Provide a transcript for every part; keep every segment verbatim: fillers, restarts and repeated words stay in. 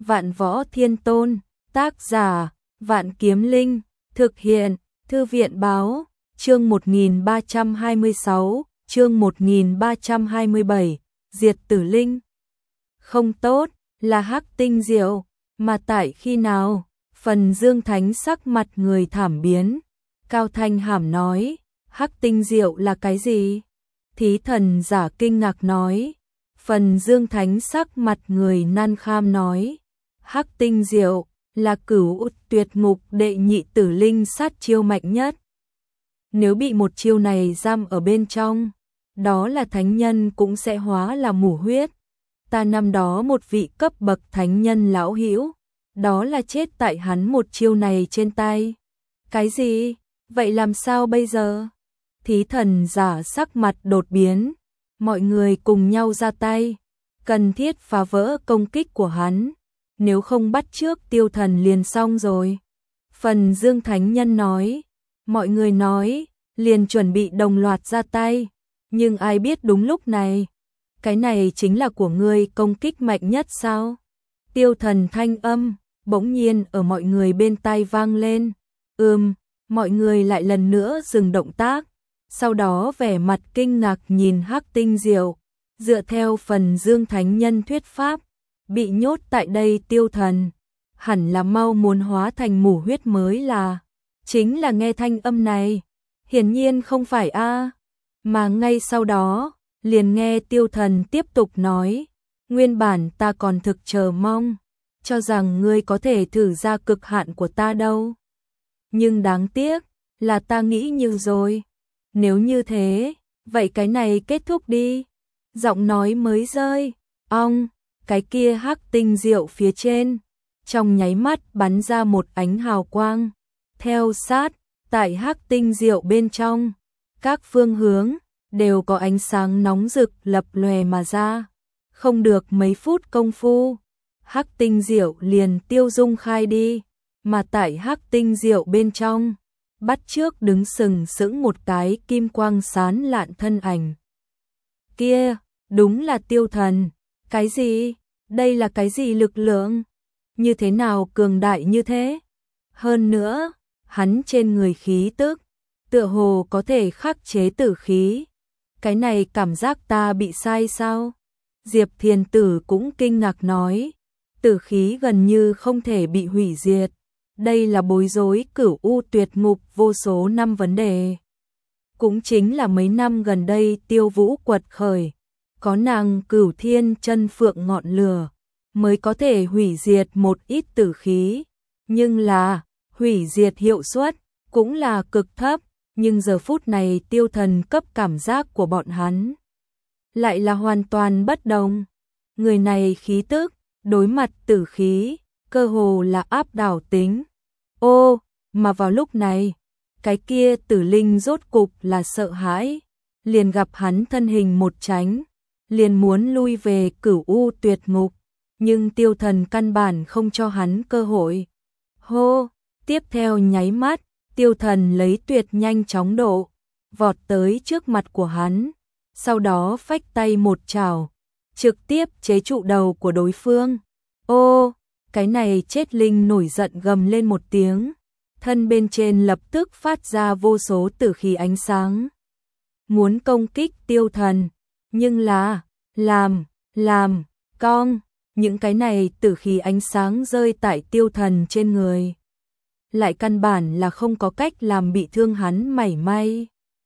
Vạn Võ Thiên Tôn, tác giả, Vạn Kiếm Linh, thực hiện, Thư viện báo, chương một nghìn ba trăm hai mươi sáu, chương một nghìn ba trăm hai mươi bảy, Diệt Tử Linh. Không tốt, là Hắc Tinh Diệu, mà tại khi nào? Phần Dương Thánh sắc mặt người thảm biến, Cao Thanh Hàm nói, Hắc Tinh Diệu là cái gì? Thí Thần giả kinh ngạc nói. Phần Dương Thánh sắc mặt người nan kham nói, Hắc Tinh Diệu là cửu tuyệt ngục đệ nhị tử linh sát chiêu mạnh nhất. Nếu bị một chiêu này giam ở bên trong, đó là thánh nhân cũng sẽ hóa là mù huyết. Ta năm đó một vị cấp bậc thánh nhân lão hữu, đó là chết tại hắn một chiêu này trên tay. Cái gì? Vậy làm sao bây giờ? Thí Thần giả sắc mặt đột biến, mọi người cùng nhau ra tay, cần thiết phá vỡ công kích của hắn, nếu không bắt trước Tiêu Thần liền xong rồi. Phần Dương Thánh Nhân nói, mọi người nói, liền chuẩn bị đồng loạt ra tay, nhưng ai biết đúng lúc này, cái này chính là của ngươi công kích mạnh nhất sao? Tiêu Thần thanh âm, bỗng nhiên ở mọi người bên tai vang lên, ừm, mọi người lại lần nữa dừng động tác, sau đó vẻ mặt kinh ngạc nhìn Hắc Tinh Diệu, dựa theo Phần Dương Thánh Nhân thuyết pháp, bị nhốt tại đây Tiêu Thần, hẳn là mau muốn hóa thành mù huyết mới là, chính là nghe thanh âm này, hiển nhiên không phải a, mà ngay sau đó, liền nghe Tiêu Thần tiếp tục nói, nguyên bản ta còn thực chờ mong, cho rằng ngươi có thể thử ra cực hạn của ta đâu. Nhưng đáng tiếc, là ta nghĩ nhiều rồi. Nếu như thế, vậy cái này kết thúc đi. Giọng nói mới rơi, ong, cái kia Hắc Tinh Diệu phía trên, trong nháy mắt bắn ra một ánh hào quang. Theo sát, tại Hắc Tinh Diệu bên trong, các phương hướng đều có ánh sáng nóng rực lập lòe mà ra. Không được mấy phút công phu, Hắc Tinh Diệu liền tiêu dung khai đi, mà tại Hắc Tinh Diệu bên trong, bắt trước đứng sừng sững một cái kim quang sán lạn thân ảnh. Kia, đúng là Tiêu Thần. Cái gì? Đây là cái gì lực lượng? Như thế nào cường đại như thế? Hơn nữa, hắn trên người khí tức, tựa hồ có thể khắc chế tử khí. Cái này cảm giác ta bị sai sao? Diệp Thiền Tử cũng kinh ngạc nói, tử khí gần như không thể bị hủy diệt. Đây là bối rối cửu u tuyệt ngục vô số năm vấn đề. Cũng chính là mấy năm gần đây Tiêu Vũ quật khởi, có nàng Cửu Thiên chân phượng ngọn lửa, mới có thể hủy diệt một ít tử khí. Nhưng là, hủy diệt hiệu suất, cũng là cực thấp, nhưng giờ phút này Tiêu Thần cấp cảm giác của bọn hắn lại là hoàn toàn bất đồng. Người này khí tức, đối mặt tử khí, cơ hồ là áp đảo tính. Ô, mà vào lúc này, cái kia tử linh rốt cục là sợ hãi, liền gặp hắn thân hình một tránh, liền muốn lui về cửu u tuyệt ngục, nhưng Tiêu Thần căn bản không cho hắn cơ hội. Hô, tiếp theo nháy mắt, Tiêu Thần lấy tuyệt nhanh chóng độ, vọt tới trước mặt của hắn, sau đó phách tay một chảo, trực tiếp chế trụ đầu của đối phương. Ô, cái này chết linh nổi giận gầm lên một tiếng, thân bên trên lập tức phát ra vô số tử khí ánh sáng, muốn công kích Tiêu Thần, nhưng là, làm, làm, cong, những cái này tử khí ánh sáng rơi tại Tiêu Thần trên người, lại căn bản là không có cách làm bị thương hắn mảy may.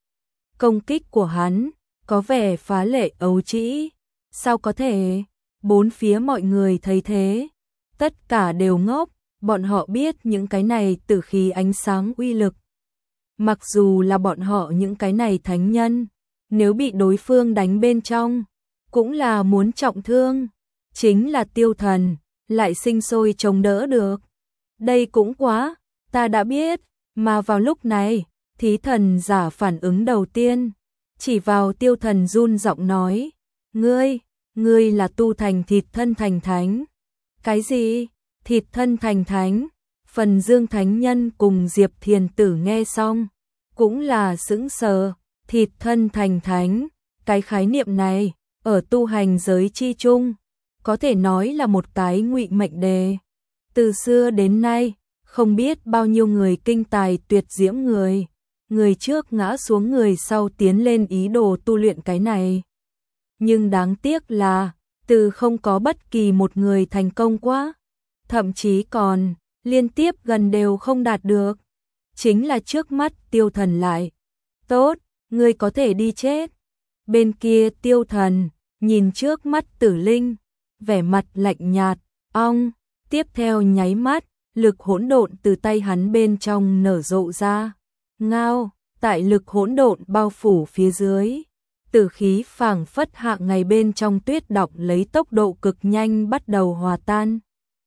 Công kích của hắn, có vẻ phá lệ ấu trĩ, sao có thể? Bốn phía mọi người thấy thế, tất cả đều ngốc, bọn họ biết những cái này tử khí ánh sáng uy lực. Mặc dù là bọn họ những cái này thánh nhân, nếu bị đối phương đánh bên trong, cũng là muốn trọng thương. Chính là Tiêu Thần, lại sinh sôi chống đỡ được. Đây cũng quá, ta đã biết, mà vào lúc này, Thí Thần giả phản ứng đầu tiên, chỉ vào Tiêu Thần run giọng nói, ngươi, ngươi là tu thành thịt thân thành thánh. Cái gì? Thịt thân thành thánh? Phần Dương Thánh Nhân cùng Diệp Thiền Tử nghe xong, cũng là sững sờ, thịt thân thành thánh, cái khái niệm này, ở tu hành giới chi chung, có thể nói là một cái ngụy mệnh đề. Từ xưa đến nay, không biết bao nhiêu người kinh tài tuyệt diễm người, người trước ngã xuống người sau tiến lên ý đồ tu luyện cái này. Nhưng đáng tiếc là, từ không có bất kỳ một người thành công quá, thậm chí còn liên tiếp gần đều không đạt được. Chính là trước mắt Tiêu Thần lại. Tốt, ngươi có thể đi chết. Bên kia Tiêu Thần, nhìn trước mắt Tử Linh, vẻ mặt lạnh nhạt, ong, tiếp theo nháy mắt, lực hỗn độn từ tay hắn bên trong nở rộ ra. Ngao, tại lực hỗn độn bao phủ phía dưới, tử khí phảng phất hạ ngày bên trong tuyết đọng lấy tốc độ cực nhanh bắt đầu hòa tan.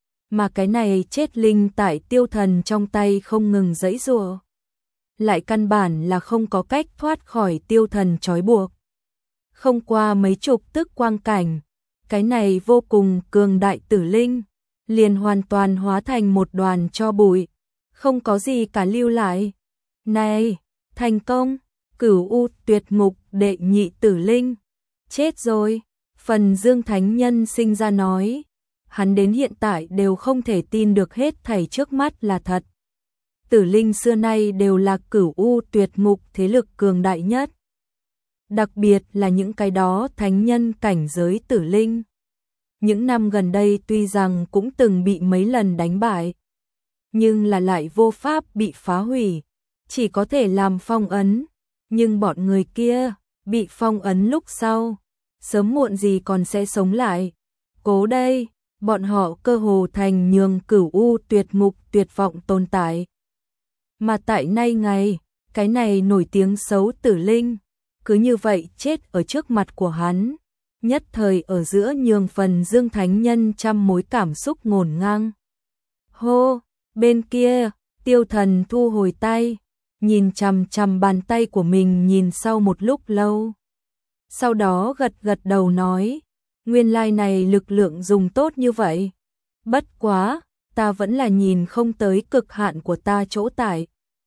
Mà cái này chết linh tại Tiêu Thần trong tay không ngừng giãy giụa, lại căn bản là không có cách thoát khỏi Tiêu Thần trói buộc. Không qua mấy chục tức quang cảnh, cái này vô cùng cường đại tử linh liền hoàn toàn hóa thành một đoàn tro bụi, không có gì cả lưu lại. Này, thành công, Cửu U Tuyệt Ngục đệ nhị tử linh, chết rồi. Phần Dương Thánh Nhân sinh ra nói, hắn đến hiện tại đều không thể tin được hết thảy trước mắt là thật. Tử linh xưa nay đều là Cửu U Tuyệt Ngục thế lực cường đại nhất. Đặc biệt là những cái đó thánh nhân cảnh giới tử linh. Những năm gần đây tuy rằng cũng từng bị mấy lần đánh bại, nhưng là lại vô pháp bị phá hủy, chỉ có thể làm phong ấn. Nhưng bọn người kia, bị phong ấn lúc sau, sớm muộn gì còn sẽ sống lại. Cố đây, bọn họ cơ hồ thành nhường Cửu U Tuyệt Ngục tuyệt vọng tồn tại. Mà tại nay ngày, cái này nổi tiếng xấu tử linh, cứ như vậy chết ở trước mặt của hắn. Nhất thời ở giữa nhường Phần Dương Thánh Nhân trăm mối cảm xúc ngổn ngang. Hô, bên kia, Tiêu Thần thu hồi tay, nhìn chằm chằm bàn tay của mình nhìn sau một lúc lâu. Sau đó gật gật đầu nói, nguyên lai này lực lượng dùng tốt như vậy. Bất quá, ta vẫn là nhìn không tới cực hạn của ta chỗ tại.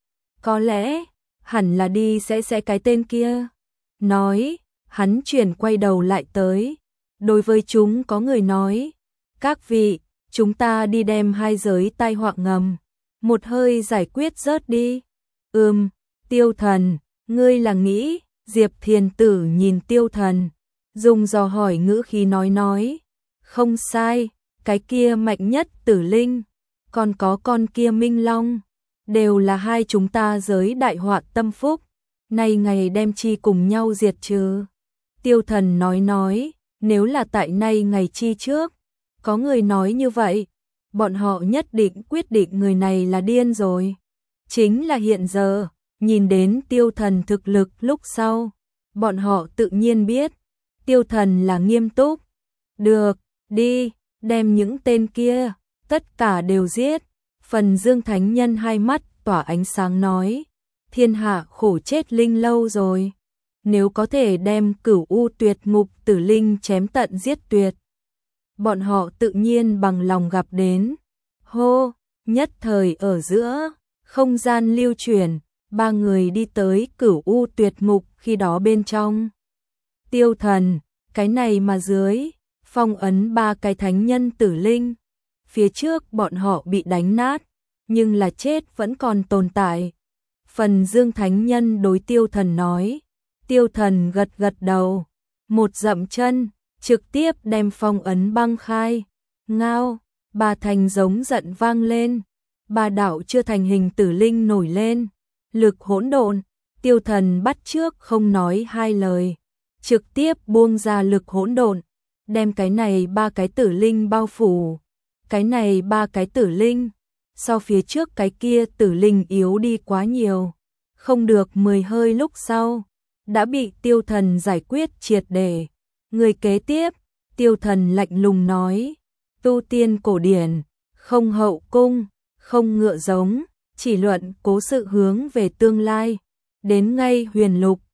Có lẽ, hẳn là đi sẽ sẽ cái tên kia. Nói, hắn chuyển quay đầu lại tới. Đối với chúng có người nói, các vị, chúng ta đi đem hai giới tai họa ngầm, một hơi giải quyết rớt đi. Ừm, Tiêu Thần, ngươi là nghĩ, Diệp Thiền Tử nhìn Tiêu Thần, dùng dò hỏi ngữ khí nói nói. Không sai, cái kia mạnh nhất tử linh, còn có con kia Minh Long, đều là hai chúng ta giới đại họa tâm phúc, nay ngày đem chi cùng nhau diệt trừ. Tiêu Thần nói nói, nếu là tại nay ngày chi trước, có người nói như vậy, bọn họ nhất định quyết định người này là điên rồi. Chính là hiện giờ, nhìn đến Tiêu Thần thực lực lúc sau, bọn họ tự nhiên biết, Tiêu Thần là nghiêm túc. Được, đi, đem những tên kia, tất cả đều giết. Phần Dương Thánh Nhân hai mắt tỏa ánh sáng nói, thiên hạ khổ chết linh lâu rồi. Nếu có thể đem Cửu U Tuyệt Ngục tử linh chém tận giết tuyệt, bọn họ tự nhiên bằng lòng gặp đến. Hô, nhất thời ở giữa, không gian lưu chuyển, ba người đi tới Cửu U Tuyệt Ngục khi đó bên trong. Tiêu Thần, cái này mà dưới, phong ấn ba cái thánh nhân tử linh. Phía trước bọn họ bị đánh nát, nhưng là chết vẫn còn tồn tại. Phần Dương Thánh Nhân đối Tiêu Thần nói. Tiêu Thần gật gật đầu, một dậm chân, trực tiếp đem phong ấn băng khai. Ngao, ba thành giống giận vang lên, ba đạo chưa thành hình tử linh nổi lên, lực hỗn độn. Tiêu Thần bắt trước không nói hai lời, trực tiếp buông ra lực hỗn độn, đem cái này ba cái tử linh bao phủ. Cái này ba cái tử linh, so phía trước cái kia tử linh yếu đi quá nhiều, không được mười hơi lúc sau, đã bị Tiêu Thần giải quyết triệt để. Người kế tiếp, Tiêu Thần lạnh lùng nói, tu tiên cổ điển, không hậu cung, không ngựa giống, chỉ luận cố sự hướng về tương lai, đến ngay huyền lục,